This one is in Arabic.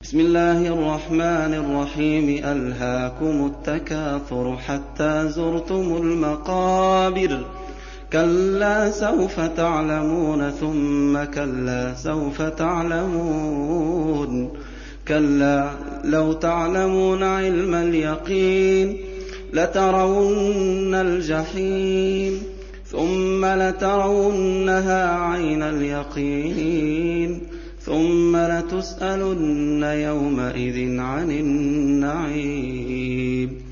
بسم الله الرحمن الرحيم ألهاكم التكاثر حتى زرتم المقابر كلا سوف تعلمون ثم كلا سوف تعلمون كلا لو تعلمون علم اليقين لترون الجحيم ثم لترونها عين اليقين ثم لتسألن يومئذ عن النعيم